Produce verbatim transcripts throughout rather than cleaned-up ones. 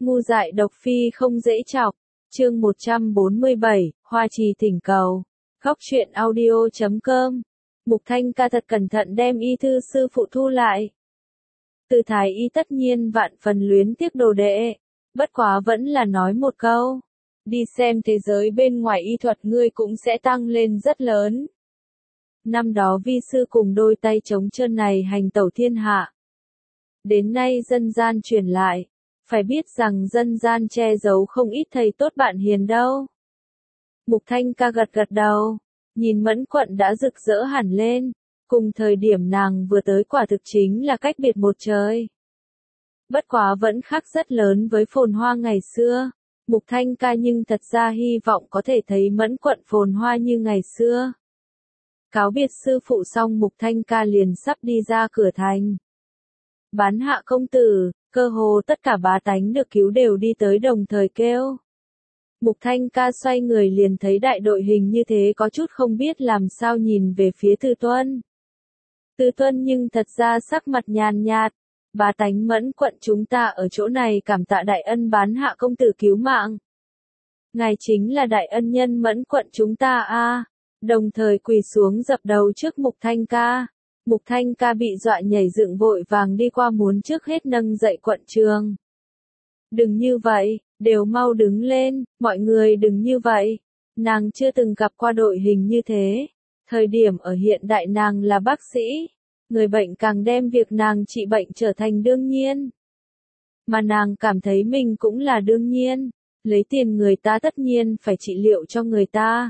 Ngu dại độc phi không dễ chọc. Chương một trăm bốn mươi bảy, Hoa Trì thỉnh cầu. Góc truyện audio chấm com. Mục Thanh Ca thật cẩn thận đem y thư sư phụ thu lại. Từ thái y tất nhiên vạn phần luyến tiếc đồ đệ. Bất quá vẫn là nói một câu. Đi xem thế giới bên ngoài y thuật ngươi cũng sẽ tăng lên rất lớn. Năm đó vi sư cùng đôi tay trống trơn này hành tẩu thiên hạ. Đến nay dân gian truyền lại. Phải biết rằng dân gian che giấu không ít thầy tốt bạn hiền đâu. Mục Thanh Ca gật gật đầu. Nhìn Mẫn Quận đã rực rỡ hẳn lên. Cùng thời điểm nàng vừa tới quả thực chính là cách biệt một trời. Bất quá vẫn khác rất lớn với phồn hoa ngày xưa. Mục Thanh Ca nhưng thật ra hy vọng có thể thấy Mẫn Quận phồn hoa như ngày xưa. Cáo biệt sư phụ xong Mục Thanh Ca liền sắp đi ra cửa thành. Bán hạ công tử, cơ hồ tất cả bá tánh được cứu đều đi tới đồng thời kêu. Mục Thanh Ca xoay người liền thấy đại đội hình như thế có chút không biết làm sao nhìn về phía Từ Tuân. Từ Tuân nhưng thật ra sắc mặt nhàn nhạt, bá tánh Mẫn Quận chúng ta ở chỗ này cảm tạ đại ân bán hạ công tử cứu mạng. Ngài chính là đại ân nhân Mẫn Quận chúng ta a. Đồng thời quỳ xuống dập đầu trước Mục Thanh Ca. Mục Thanh Ca bị dọa nhảy dựng vội vàng đi qua muốn trước hết nâng dậy quận trường. Đừng như vậy, đều mau đứng lên, mọi người đừng như vậy. Nàng chưa từng gặp qua đội hình như thế. Thời điểm ở hiện đại nàng là bác sĩ. Người bệnh càng đem việc nàng trị bệnh trở thành đương nhiên. Mà nàng cảm thấy mình cũng là đương nhiên. Lấy tiền người ta tất nhiên phải trị liệu cho người ta.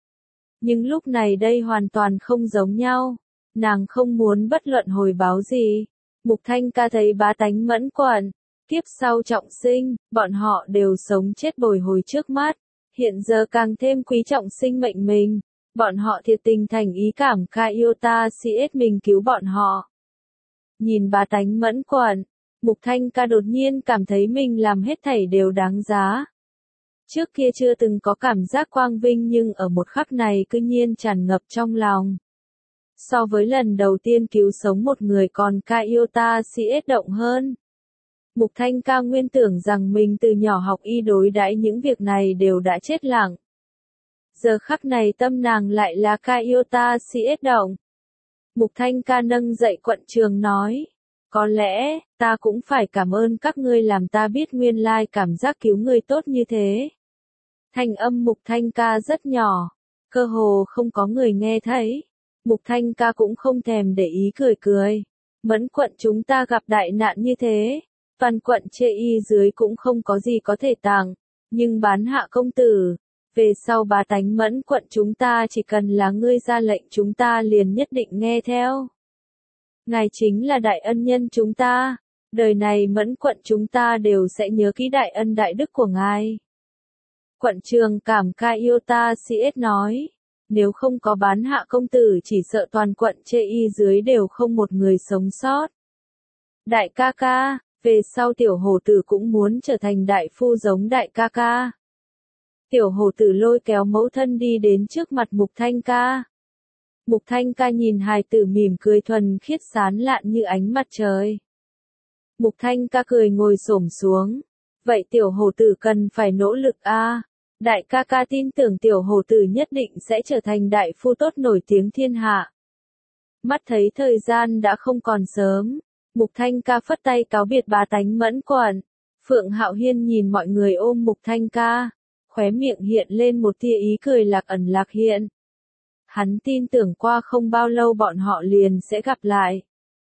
Nhưng lúc này đây hoàn toàn không giống nhau. Nàng không muốn bất luận hồi báo gì. Mục Thanh Ca thấy bá tánh Mẫn Quận, kiếp sau trọng sinh, bọn họ đều sống chết bồi hồi trước mắt. Hiện giờ càng thêm quý trọng sinh mệnh mình. Bọn họ thiệt tình thành ý cảm ca yêu ta si ết mình cứu bọn họ. Nhìn bá tánh Mẫn Quận, Mục Thanh Ca đột nhiên cảm thấy mình làm hết thảy đều đáng giá. Trước kia chưa từng có cảm giác quang vinh nhưng ở một khắc này cứ nhiên tràn ngập trong lòng. So với lần đầu tiên cứu sống một người còn ca yêu ta si ết động hơn. Mục Thanh Ca nguyên tưởng rằng mình từ nhỏ học y đối đãi những việc này đều đã chết lặng. Giờ khắc này tâm nàng lại là ca yêu ta si ết động. Mục Thanh Ca nâng dậy quận trường nói. Có lẽ, ta cũng phải cảm ơn các ngươi làm ta biết nguyên lai cảm giác cứu người tốt như thế. Thanh âm Mục Thanh Ca rất nhỏ. Cơ hồ không có người nghe thấy. Mục Thanh Ca cũng không thèm để ý cười cười. Mẫn Quận chúng ta gặp đại nạn như thế. Văn Quận chê y dưới cũng không có gì có thể tặng. Nhưng bán hạ công tử. Về sau bá tánh Mẫn Quận chúng ta chỉ cần là ngươi ra lệnh chúng ta liền nhất định nghe theo. Ngài chính là đại ân nhân chúng ta. Đời này Mẫn Quận chúng ta đều sẽ nhớ kỹ đại ân đại đức của ngài. Quận trường cảm ca yêu ta si ết nói. Nếu không có bán hạ công tử chỉ sợ toàn quận chê y dưới đều không một người sống sót. Đại ca ca, về sau tiểu hổ tử cũng muốn trở thành đại phu giống đại ca ca. Tiểu hổ tử lôi kéo mẫu thân đi đến trước mặt Mục Thanh Ca. Mục Thanh Ca nhìn hài tử mỉm cười thuần khiết sán lạn như ánh mặt trời. Mục Thanh Ca cười ngồi xổm xuống. Vậy tiểu hổ tử cần phải nỗ lực a. Đại ca ca tin tưởng tiểu hổ tử nhất định sẽ trở thành đại phu tốt nổi tiếng thiên hạ. Mắt thấy thời gian đã không còn sớm. Mục Thanh Ca phất tay cáo biệt bá tánh Mẫn Quận. Phượng Hạo Hiên nhìn mọi người ôm Mục Thanh Ca. Khóe miệng hiện lên một tia ý cười lạc ẩn lạc hiện. Hắn tin tưởng qua không bao lâu bọn họ liền sẽ gặp lại.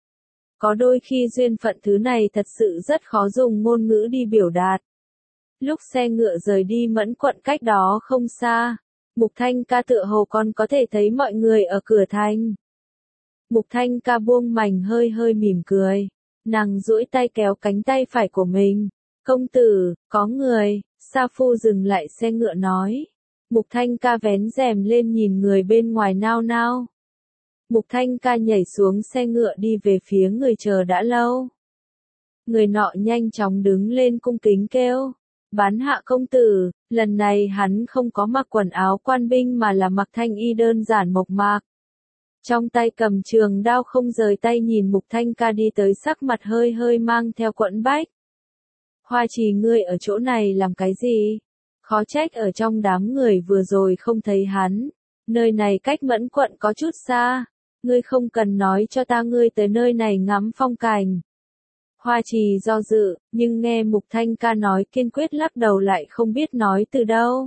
Có đôi khi duyên phận thứ này thật sự rất khó dùng ngôn ngữ đi biểu đạt. Lúc xe ngựa rời đi Mẫn Quận cách đó không xa. Mục Thanh Ca tựa hồ còn có thể thấy mọi người ở cửa thành. Mục Thanh Ca buông mảnh hơi hơi mỉm cười. Nàng duỗi tay kéo cánh tay phải của mình. Công tử, có người. Sa Phu dừng lại xe ngựa nói. Mục Thanh Ca vén rèm lên nhìn người bên ngoài nao nao. Mục Thanh Ca nhảy xuống xe ngựa đi về phía người chờ đã lâu. Người nọ nhanh chóng đứng lên cung kính kêu. Bán hạ công tử, lần này hắn không có mặc quần áo quan binh mà là mặc thanh y đơn giản mộc mạc. Trong tay cầm trường đao không rời tay nhìn Mục Thanh Ca đi tới sắc mặt hơi hơi mang theo quẫn bách. Hoa Trì ngươi ở chỗ này làm cái gì? Khó trách ở trong đám người vừa rồi không thấy hắn. Nơi này cách Mẫn quận có chút xa. Ngươi không cần nói cho ta ngươi tới nơi này ngắm phong cảnh. Hoa Trì do dự, nhưng nghe Mục Thanh Ca nói kiên quyết lắc đầu lại không biết nói từ đâu.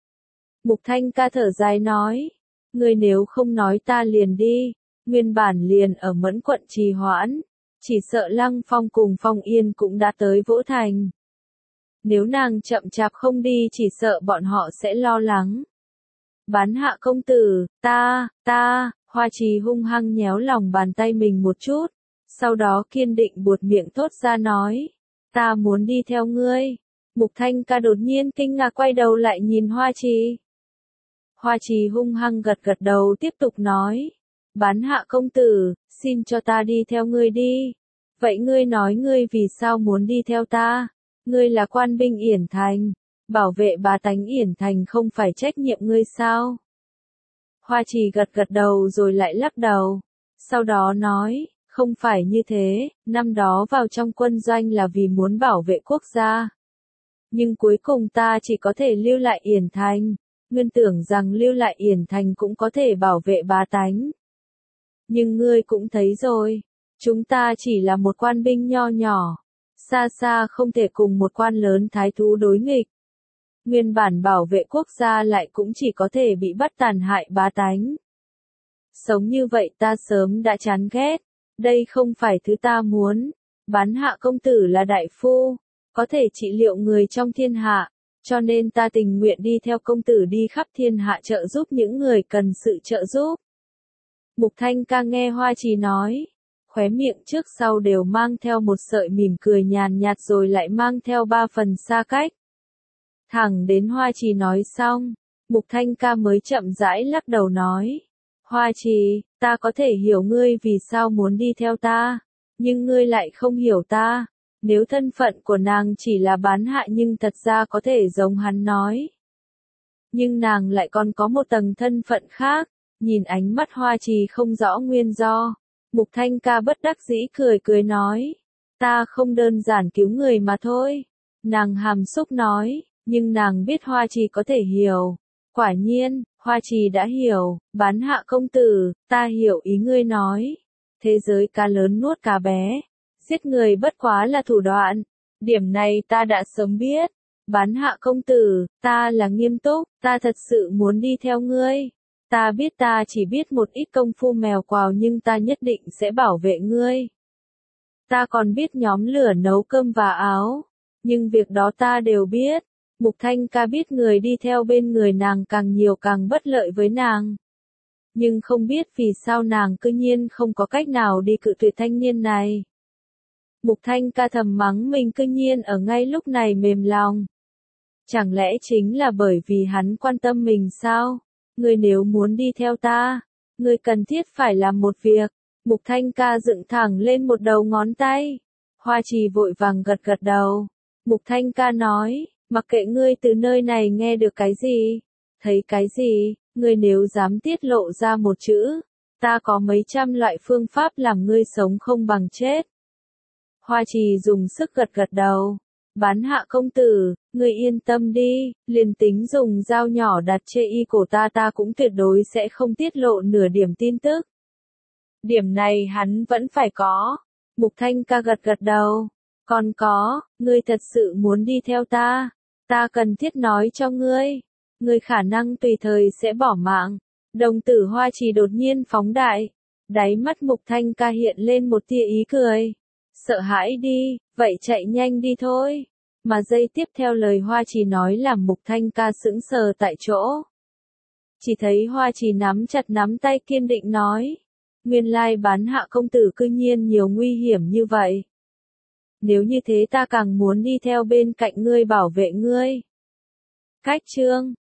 Mục Thanh Ca thở dài nói, ngươi nếu không nói ta liền đi, nguyên bản liền ở Mẫn quận trì hoãn, chỉ sợ Lăng Phong cùng Phong Yên cũng đã tới Vỗ Thành. Nếu nàng chậm chạp không đi chỉ sợ bọn họ sẽ lo lắng. Bán Hạ công tử, ta, ta, Hoa Trì hung hăng nhéo lòng bàn tay mình một chút, sau đó kiên định buột miệng thốt ra nói, ta muốn đi theo ngươi. Mục Thanh Ca đột nhiên kinh ngạc quay đầu lại nhìn Hoa Trì. Hoa Trì hung hăng gật gật đầu tiếp tục nói, Bán Hạ công tử, xin cho ta đi theo ngươi đi. Vậy ngươi nói ngươi vì sao muốn đi theo ta? Ngươi là quan binh Yển Thành, bảo vệ bá tánh Yển Thành không phải trách nhiệm ngươi sao? Hoa Trì gật gật đầu rồi lại lắc đầu, sau đó nói, không phải như thế, năm đó vào trong quân doanh là vì muốn bảo vệ quốc gia. Nhưng cuối cùng ta chỉ có thể lưu lại Yển Thành, nguyên tưởng rằng lưu lại Yển Thành cũng có thể bảo vệ bá tánh. Nhưng ngươi cũng thấy rồi, chúng ta chỉ là một quan binh nho nhỏ, xa xa không thể cùng một quan lớn thái thú đối nghịch. Nguyên bản bảo vệ quốc gia lại cũng chỉ có thể bị bắt tàn hại bá tánh. Sống như vậy ta sớm đã chán ghét, đây không phải thứ ta muốn. Bán Hạ công tử là đại phu, có thể trị liệu người trong thiên hạ, cho nên ta tình nguyện đi theo công tử đi khắp thiên hạ trợ giúp những người cần sự trợ giúp. Mục Thanh Ca nghe Hoa Trì nói, khóe miệng trước sau đều mang theo một sợi mỉm cười nhàn nhạt rồi lại mang theo ba phần xa cách. Thẳng đến Hoa Trì nói xong, Mục Thanh Ca mới chậm rãi lắc đầu nói, Hoa Trì, ta có thể hiểu ngươi vì sao muốn đi theo ta, nhưng ngươi lại không hiểu ta. Nếu thân phận của nàng chỉ là bán hạ nhưng thật ra có thể giống hắn nói. Nhưng nàng lại còn có một tầng thân phận khác, nhìn ánh mắt Hoa Trì không rõ nguyên do. Mục Thanh Ca bất đắc dĩ cười cười nói, ta không đơn giản cứu người mà thôi. Nàng hàm xúc nói, nhưng nàng biết Hoa Trì có thể hiểu. Quả nhiên, Hoa Trì đã hiểu, Bán Hạ công tử, ta hiểu ý ngươi nói. Thế giới cá lớn nuốt cá bé, giết người bất quá là thủ đoạn. Điểm này ta đã sớm biết. Bán Hạ công tử, ta là nghiêm túc, ta thật sự muốn đi theo ngươi. Ta biết ta chỉ biết một ít công phu mèo quào nhưng ta nhất định sẽ bảo vệ ngươi. Ta còn biết nhóm lửa nấu cơm và áo, nhưng việc đó ta đều biết. Mục Thanh Ca biết người đi theo bên người nàng càng nhiều càng bất lợi với nàng. Nhưng không biết vì sao nàng cư nhiên không có cách nào đi cự tuyệt thanh niên này. Mục Thanh Ca thầm mắng mình cư nhiên ở ngay lúc này mềm lòng. Chẳng lẽ chính là bởi vì hắn quan tâm mình sao? Ngươi nếu muốn đi theo ta, ngươi cần thiết phải làm một việc. Mục Thanh Ca dựng thẳng lên một đầu ngón tay. Hoa Trì vội vàng gật gật đầu. Mục Thanh Ca nói, mặc kệ ngươi từ nơi này nghe được cái gì, thấy cái gì, ngươi nếu dám tiết lộ ra một chữ, ta có mấy trăm loại phương pháp làm ngươi sống không bằng chết. Hoa Trì dùng sức gật gật đầu. Bán Hạ công tử, ngươi yên tâm đi, liền tính dùng dao nhỏ đặt chê y cổ ta ta cũng tuyệt đối sẽ không tiết lộ nửa điểm tin tức. Điểm này hắn vẫn phải có. Mục Thanh Ca gật gật đầu. Còn có, ngươi thật sự muốn đi theo ta, ta cần thiết nói cho ngươi, ngươi khả năng tùy thời sẽ bỏ mạng. Đồng tử Hoa Trì đột nhiên phóng đại, đáy mắt Mục Thanh Ca hiện lên một tia ý cười. Sợ hãi đi, vậy chạy nhanh đi thôi. Mà giây tiếp theo lời Hoa Trì nói làm Mục Thanh Ca sững sờ tại chỗ. Chỉ thấy Hoa Trì nắm chặt nắm tay kiên định nói, nguyên lai Bán Hạ công tử cư nhiên nhiều nguy hiểm như vậy. Nếu như thế ta càng muốn đi theo bên cạnh ngươi bảo vệ ngươi. Cách chương